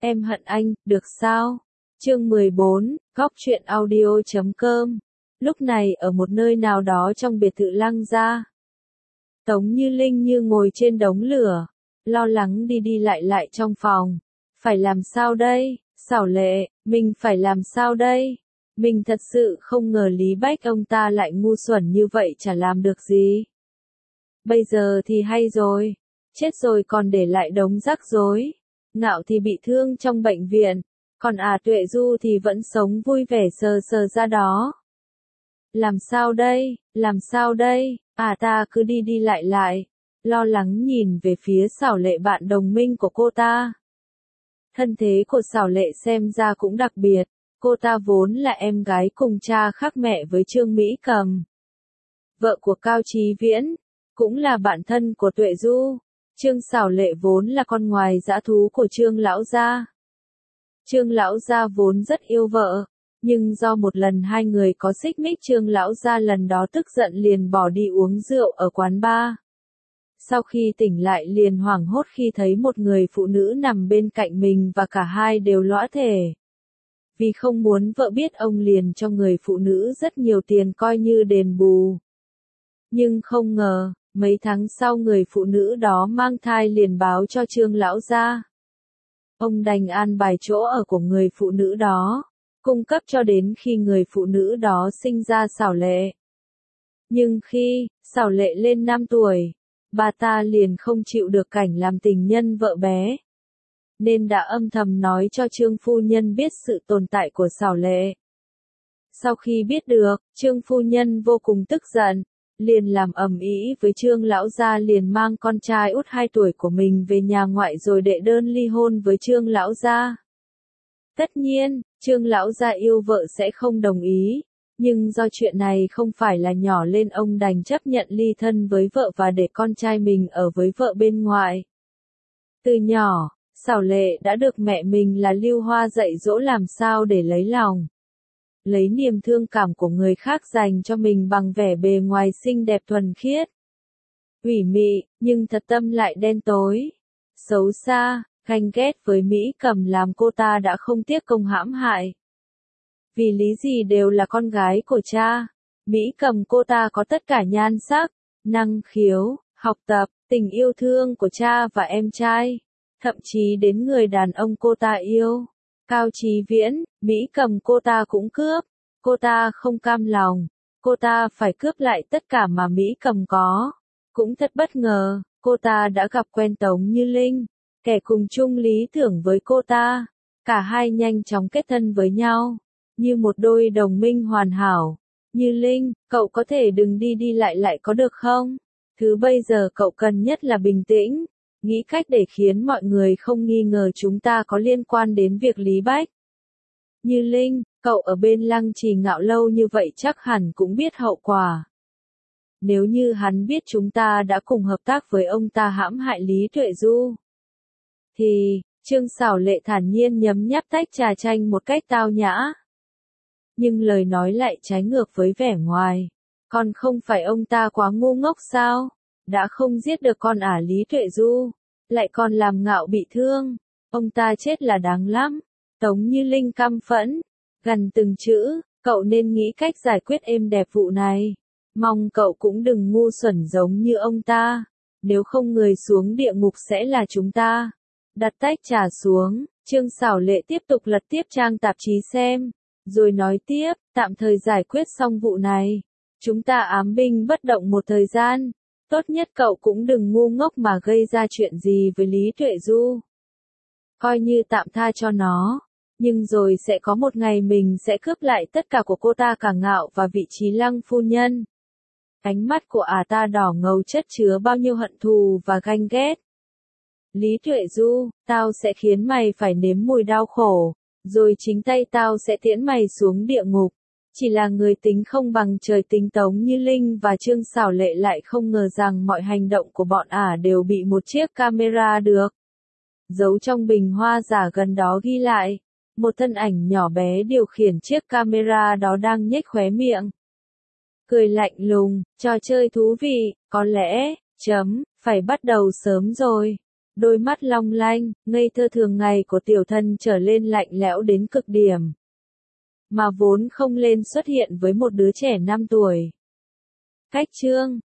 Em hận anh, được sao? Chương 14, Góc truyện audio.com. Lúc này ở một nơi nào đó trong biệt thự Lăng gia, Tống Như Linh như ngồi trên đống lửa, lo lắng đi đi lại lại trong phòng. Phải làm sao đây? Xảo Lệ, mình phải làm sao đây? Mình thật sự không ngờ Lý Bách ông ta lại ngu xuẩn như vậy, chả làm được gì. Bây giờ thì hay rồi, chết rồi còn để lại đống rắc rối. Ngạo thì bị thương trong bệnh viện, còn Tuệ Du thì vẫn sống vui vẻ sờ sờ ra đó. Làm sao đây, làm sao đây? Ta cứ đi đi lại lại, lo lắng nhìn về phía Xảo Lệ, bạn đồng minh của cô ta. Thân thế của Xảo Lệ xem ra cũng đặc biệt, cô ta vốn là em gái cùng cha khác mẹ với Trương Mỹ Cầm, vợ của Cao Chí Viễn, cũng là bạn thân của Tuệ Du. Trương Xảo Lệ vốn là con ngoài dã thú của Trương lão gia. Trương lão gia vốn rất yêu vợ, nhưng do một lần hai người có xích mích, Trương lão gia lần đó tức giận liền bỏ đi uống rượu ở quán bar. Sau khi tỉnh lại liền hoảng hốt khi thấy một người phụ nữ nằm bên cạnh mình và cả hai đều lõa thể. Vì không muốn vợ biết, ông liền cho người phụ nữ rất nhiều tiền coi như đền bù. Nhưng không ngờ, mấy tháng sau người phụ nữ đó mang thai liền báo cho Trương lão gia. Ông đành an bài chỗ ở của người phụ nữ đó, cung cấp cho đến khi người phụ nữ đó sinh ra Xảo Lệ. Nhưng khi Xảo Lệ lên 5 tuổi, bà ta liền không chịu được cảnh làm tình nhân vợ bé, nên đã âm thầm nói cho Trương phu nhân biết sự tồn tại của Xảo Lệ. Sau khi biết được, Trương phu nhân vô cùng tức giận, liền làm ầm ĩ với Trương lão gia, liền mang con trai út 2 tuổi của mình về nhà ngoại rồi đệ đơn ly hôn với Trương lão gia. Tất nhiên, Trương lão gia yêu vợ sẽ không đồng ý, nhưng do chuyện này không phải là nhỏ lên, ông đành chấp nhận ly thân với vợ và để con trai mình ở với vợ bên ngoài. Từ nhỏ, Xảo Lệ đã được mẹ mình là Lưu Hoa dạy dỗ làm sao để lấy lòng, lấy niềm thương cảm của người khác dành cho mình bằng vẻ bề ngoài xinh đẹp thuần khiết, ủy mị, nhưng thật tâm lại đen tối, xấu xa, ganh ghét với Mỹ Cầm, làm cô ta đã không tiếc công hãm hại. Vì lý gì đều là con gái của cha, Mỹ Cầm cô ta có tất cả nhan sắc, năng khiếu, học tập, tình yêu thương của cha và em trai, thậm chí đến người đàn ông cô ta yêu, Cao Chí Viễn, Mỹ Cầm cô ta cũng cướp. Cô ta không cam lòng, cô ta phải cướp lại tất cả mà Mỹ Cầm có. Cũng thật bất ngờ, cô ta đã gặp quen Tống Như Linh, kẻ cùng chung lý tưởng với cô ta. Cả hai nhanh chóng kết thân với nhau, như một đôi đồng minh hoàn hảo. Như Linh, cậu có thể đừng đi đi lại lại có được không? Thứ bây giờ cậu cần nhất là bình tĩnh, nghĩ cách để khiến mọi người không nghi ngờ chúng ta có liên quan đến việc Lý Bách. Như Linh, cậu ở bên Lăng Trì Ngạo lâu như vậy chắc hẳn cũng biết hậu quả. Nếu như hắn biết chúng ta đã cùng hợp tác với ông ta hãm hại Lý Tuệ Du, thì, Trương Xảo Lệ thản nhiên nhấm nháp tách trà chanh một cách tao nhã. Nhưng lời nói lại trái ngược với vẻ ngoài. Còn không phải ông ta quá ngu ngốc sao? Đã không giết được con Lý Tuệ Du, lại còn làm Ngạo bị thương. Ông ta chết là đáng lắm. Tống Như Linh căm phẫn, gần từng chữ, cậu nên nghĩ cách giải quyết êm đẹp vụ này. Mong cậu cũng đừng ngu xuẩn giống như ông ta. Nếu không người xuống địa ngục sẽ là chúng ta. Đặt tách trà xuống, Trương Xảo Lệ tiếp tục lật tiếp trang tạp chí xem, rồi nói tiếp, tạm thời giải quyết xong vụ này. Chúng ta ám binh bất động một thời gian. Tốt nhất cậu cũng đừng ngu ngốc mà gây ra chuyện gì với Lý Tuệ Du. Coi như tạm tha cho nó. Nhưng rồi sẽ có một ngày mình sẽ cướp lại tất cả của cô ta, cả Ngạo và vị trí Lăng phu nhân. Ánh mắt của ta đỏ ngầu chất chứa bao nhiêu hận thù và ganh ghét. Lý Tuệ Du, tao sẽ khiến mày phải nếm mùi đau khổ, rồi chính tay tao sẽ tiễn mày xuống địa ngục. Chỉ là người tính không bằng trời tính, Tống Như Linh và Trương Xảo Lệ lại không ngờ rằng mọi hành động của bọn đều bị một chiếc camera được giấu trong bình hoa giả gần đó ghi lại. Một thân ảnh nhỏ bé điều khiển chiếc camera đó đang nhếch khóe miệng, cười lạnh lùng, trò chơi thú vị, có lẽ, phải bắt đầu sớm rồi. Đôi mắt long lanh, ngây thơ thường ngày của tiểu thần trở lên lạnh lẽo đến cực điểm. Mà vốn không lên xuất hiện với một đứa trẻ 5 tuổi. Cách chương